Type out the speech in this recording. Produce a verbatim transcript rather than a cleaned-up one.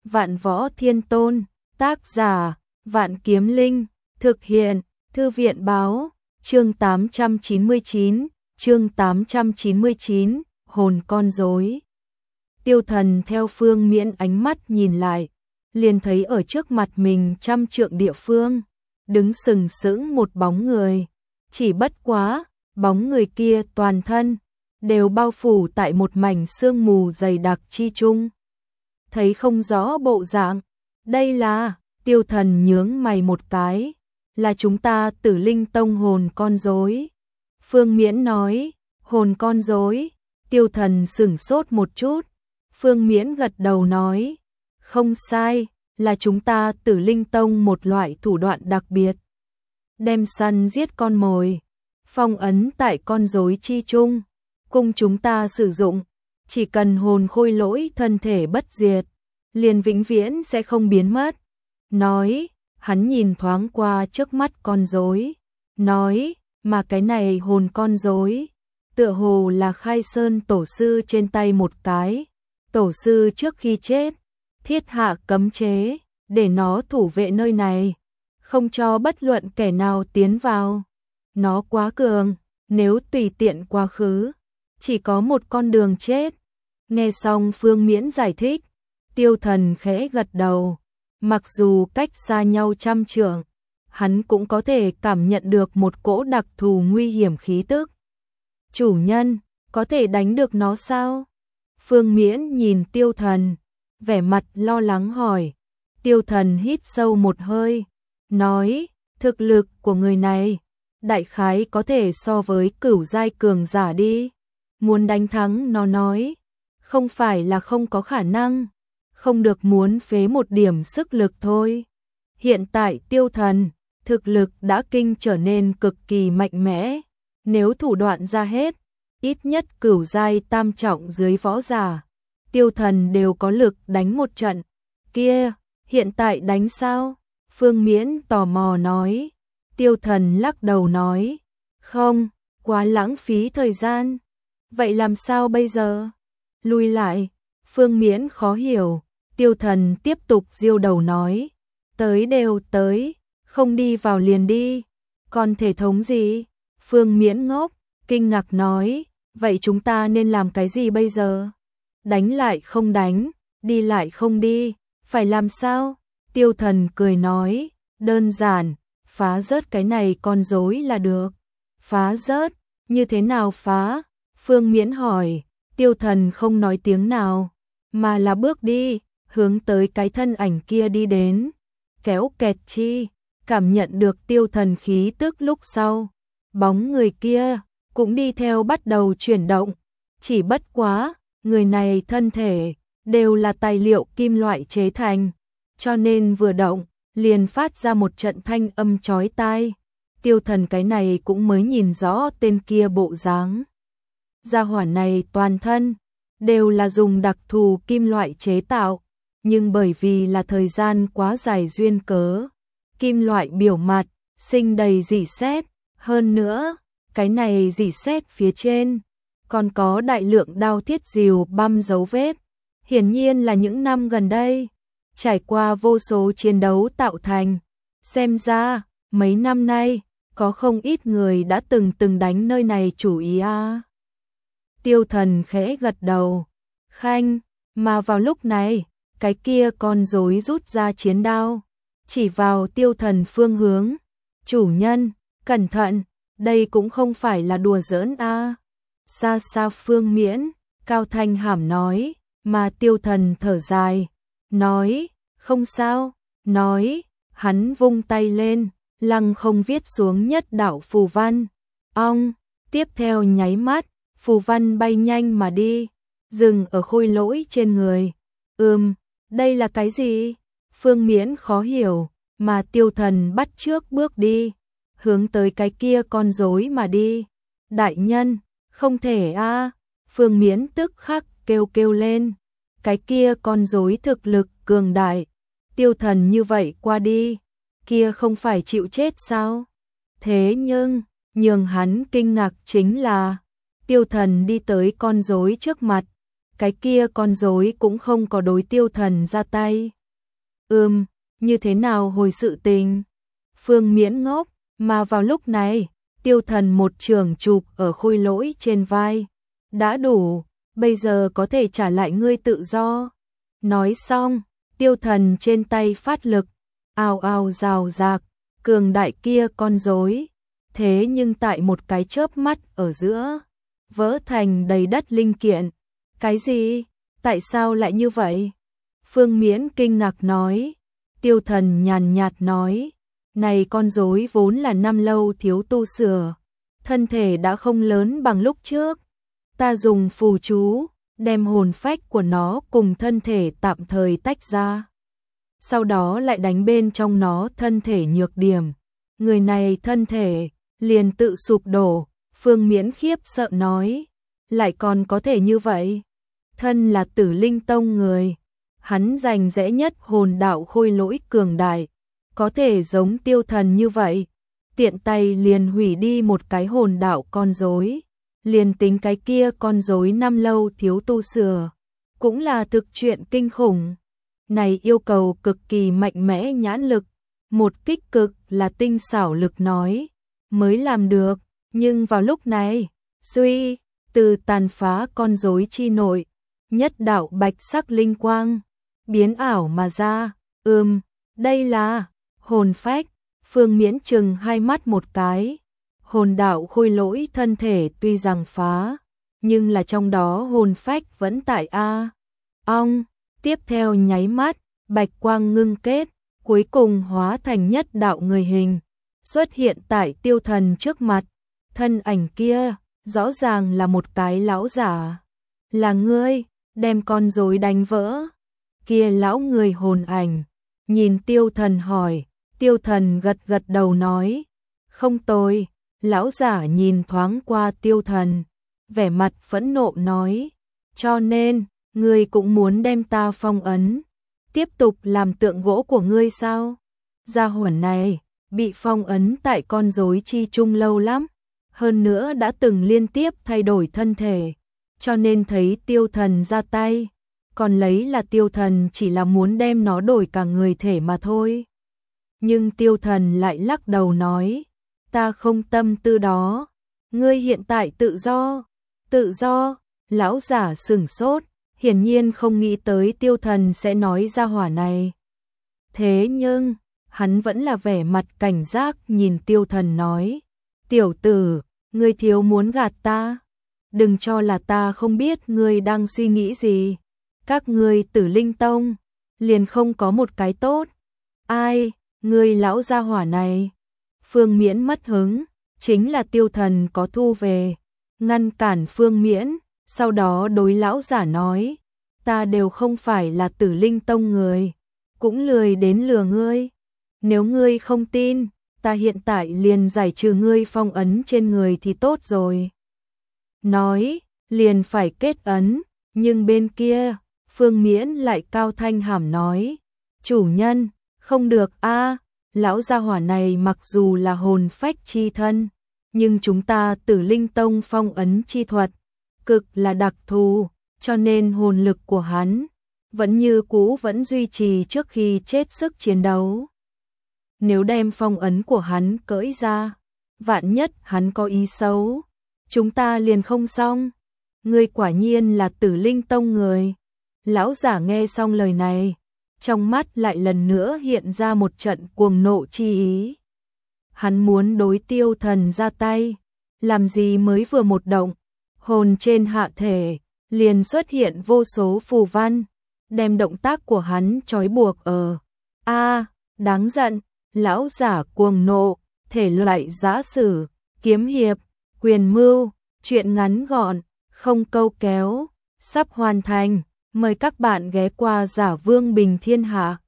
Vạn Võ Thiên Tôn, tác giả, Vạn Kiếm Linh, thực hiện, Thư viện báo, chương tám trăm chín mươi chín, chương tám trăm chín mươi chín, hồn con rối. Tiêu Thần theo Phương Miễn ánh mắt nhìn lại, liền thấy ở trước mặt mình trăm trượng địa phương, đứng sừng sững một bóng người, chỉ bất quá, bóng người kia toàn thân đều bao phủ tại một mảnh sương mù dày đặc chi chung. Thấy không rõ bộ dạng, đây là, Tiêu Thần nhướng mày một cái, là chúng ta Tử Linh Tông hồn con rối. Phương Miễn nói, hồn con rối. Tiêu Thần sửng sốt một chút. Phương Miễn gật đầu nói, không sai, là chúng ta Tử Linh Tông một loại thủ đoạn đặc biệt. Đem săn giết con mồi, phong ấn tại con rối chi chung, cùng chúng ta sử dụng, chỉ cần hồn khôi lỗi thân thể bất diệt, liền vĩnh viễn sẽ không biến mất. Nói, hắn nhìn thoáng qua trước mắt con rối, nói, mà cái này hồn con rối, tựa hồ là Khai Sơn tổ sư trên tay một cái. Tổ sư trước khi chết, thiết hạ cấm chế, để nó thủ vệ nơi này, không cho bất luận kẻ nào tiến vào. Nó quá cường, nếu tùy tiện quá khứ, chỉ có một con đường chết. Nghe xong Phương Miễn giải thích, Tiêu Thần khẽ gật đầu, mặc dù cách xa nhau trăm trượng, hắn cũng có thể cảm nhận được một cỗ đặc thù nguy hiểm khí tức. Chủ nhân, có thể đánh được nó sao? Phương Miễn nhìn Tiêu Thần, vẻ mặt lo lắng hỏi. Tiêu Thần hít sâu một hơi, nói, thực lực của người này, đại khái có thể so với cửu giai cường giả đi. Muốn đánh thắng nó nói, không phải là không có khả năng, không được muốn phế một điểm sức lực thôi. Hiện tại Tiêu Thần, thực lực đã kinh trở nên cực kỳ mạnh mẽ, nếu thủ đoạn ra hết, ít nhất cửu giai tam trọng dưới võ giả, Tiêu Thần đều có lực đánh một trận. Kia, hiện tại đánh sao? Phương Miễn tò mò nói. Tiêu Thần lắc đầu nói, không, quá lãng phí thời gian. Vậy làm sao bây giờ? Lui lại. Phương Miễn khó hiểu. Tiêu Thần tiếp tục diêu đầu nói, tới đều tới, không đi vào liền đi. Còn thể thống gì? Phương Miễn ngốc, kinh ngạc nói, vậy chúng ta nên làm cái gì bây giờ? Đánh lại không đánh, đi lại không đi, phải làm sao? Tiêu Thần cười nói, đơn giản, phá rớt cái này con rối là được. Phá rớt, như thế nào phá? Phương Miễn hỏi. Tiêu Thần không nói tiếng nào, mà là bước đi, hướng tới cái thân ảnh kia đi đến. Kéo kẹt chi, cảm nhận được Tiêu Thần khí tức lúc sau, bóng người kia cũng đi theo bắt đầu chuyển động. Chỉ bất quá, người này thân thể đều là tài liệu kim loại chế thành, cho nên vừa động liền phát ra một trận thanh âm chói tai. Tiêu Thần cái này cũng mới nhìn rõ tên kia bộ dáng. Gia hỏa này toàn thân đều là dùng đặc thù kim loại chế tạo, nhưng bởi vì là thời gian quá dài duyên cớ, kim loại biểu mặt sinh đầy rỉ sét, hơn nữa, cái này rỉ sét phía trên còn có đại lượng đao thiết rìu băm dấu vết, hiển nhiên là những năm gần đây trải qua vô số chiến đấu tạo thành. Xem ra, mấy năm nay có không ít người đã từng từng đánh nơi này chủ ý a. À. Tiêu Thần khẽ gật đầu. Khanh, mà vào lúc này, cái kia con rối rút ra chiến đao, chỉ vào Tiêu Thần phương hướng. Chủ nhân, cẩn thận, đây cũng không phải là đùa giỡn a. À. Xa xa Phương Miễn, Cao Thanh Hàm nói, mà Tiêu Thần thở dài, nói, không sao, nói, hắn vung tay lên, lăng không viết xuống nhất đạo phù văn. Ong, tiếp theo nháy mắt, phù văn bay nhanh mà đi, dừng ở khôi lỗi trên người. Ừm, đây là cái gì? Phương Miễn khó hiểu, mà Tiêu Thần bắt trước bước đi, hướng tới cái kia con rối mà đi. Đại nhân, không thể a. À. Phương Miễn tức khắc kêu kêu lên, cái kia con rối thực lực cường đại, Tiêu Thần như vậy qua đi, kia không phải chịu chết sao? Thế nhưng, nhường hắn kinh ngạc chính là, Tiêu Thần đi tới con rối trước mặt, cái kia con rối cũng không có đối Tiêu Thần ra tay. Ừm, như thế nào hồi sự tình? Phương Miễn ngốc, mà vào lúc này, Tiêu Thần một trường chụp ở Khôi Lỗi trên vai. Đã đủ, bây giờ có thể trả lại ngươi tự do. Nói xong, Tiêu Thần trên tay phát lực, ào ào rào rạc, cường đại kia con rối. Thế nhưng tại một cái chớp mắt ở giữa, vỡ thành đầy đất linh kiện. Cái gì? Tại sao lại như vậy? Phương Miễn kinh ngạc nói. Tiêu Thần nhàn nhạt nói, này con rối vốn là năm lâu thiếu tu sửa, thân thể đã không lớn bằng lúc trước. Ta dùng phù chú, đem hồn phách của nó cùng thân thể tạm thời tách ra. Sau đó lại đánh bên trong nó thân thể nhược điểm. Người này thân thể liền tự sụp đổ. Phương Miễn khiếp sợ nói, lại còn có thể như vậy? Thân là Tử Linh Tông người, hắn giành dễ nhất hồn đạo Khôi Lỗi cường đại, có thể giống Tiêu Thần như vậy, tiện tay liền hủy đi một cái hồn đạo con rối, liền tính cái kia con rối năm lâu thiếu tu sửa, cũng là thực chuyện kinh khủng. Này yêu cầu cực kỳ mạnh mẽ nhãn lực, một kích cực là tinh xảo lực nói, mới làm được, nhưng vào lúc này, suy, từ tàn phá con rối chi nội, nhất đạo bạch sắc linh quang, biến ảo mà ra, ừm, đây là hồn phách. Phương Miễn chừng hai mắt một cái, hồn đạo Khôi Lỗi thân thể tuy rằng phá, nhưng là trong đó hồn phách vẫn tại a. Ong, tiếp theo nháy mắt, bạch quang ngưng kết, cuối cùng hóa thành nhất đạo người hình, xuất hiện tại Tiêu Thần trước mặt. Thân ảnh kia, rõ ràng là một cái lão giả. Là ngươi, đem con rối đánh vỡ. Kia lão người hồn ảnh, nhìn Tiêu Thần hỏi. Tiêu Thần gật gật đầu nói, không tồi. Lão giả nhìn thoáng qua Tiêu Thần, vẻ mặt phẫn nộ nói, cho nên, ngươi cũng muốn đem ta phong ấn, tiếp tục làm tượng gỗ của ngươi sao? Gia hỏa này, bị phong ấn tại con rối chi trung lâu lắm, hơn nữa đã từng liên tiếp thay đổi thân thể, cho nên thấy Tiêu Thần ra tay, còn lấy là Tiêu Thần chỉ là muốn đem nó đổi cả người thể mà thôi. Nhưng Tiêu Thần lại lắc đầu nói, ta không tâm tư đó, ngươi hiện tại tự do, tự do. Lão giả sửng sốt, hiển nhiên không nghĩ tới Tiêu Thần sẽ nói ra hỏa này. Thế nhưng, hắn vẫn là vẻ mặt cảnh giác nhìn Tiêu Thần nói, tiểu tử, ngươi thiếu muốn gạt ta, đừng cho là ta không biết ngươi đang suy nghĩ gì. Các ngươi Tử Linh Tông, liền không có một cái tốt. Ai? Ngươi lão gia hỏa này. Phương Miễn mất hứng, chính là Tiêu Thần có thu về, ngăn cản Phương Miễn, sau đó đối lão giả nói, ta đều không phải là Tử Linh Tông người, cũng lười đến lừa ngươi. Nếu ngươi không tin, ta hiện tại liền giải trừ ngươi phong ấn trên người thì tốt rồi. Nói, liền phải kết ấn, nhưng bên kia, Phương Miễn lại cao thanh hàm nói, chủ nhân, không được a, lão gia hỏa này mặc dù là hồn phách chi thân, nhưng chúng ta Tử Linh Tông phong ấn chi thuật, cực là đặc thù, cho nên hồn lực của hắn, vẫn như cũ vẫn duy trì trước khi chết sức chiến đấu. Nếu đem phong ấn của hắn cởi ra, vạn nhất hắn có ý xấu, chúng ta liền không xong. Ngươi quả nhiên là Tử Linh Tông người. Lão giả nghe xong lời này, trong mắt lại lần nữa hiện ra một trận cuồng nộ chi ý. Hắn muốn đối Tiêu Thần ra tay, làm gì mới vừa một động, hồn trên hạ thể, liền xuất hiện vô số phù văn, đem động tác của hắn trói buộc ở. A, đáng giận, lão giả cuồng nộ, thể loại giã sử, kiếm hiệp, quyền mưu, chuyện ngắn gọn, không câu kéo, sắp hoàn thành. Mời các bạn ghé qua Giả Vương Bình Thiên Hạ.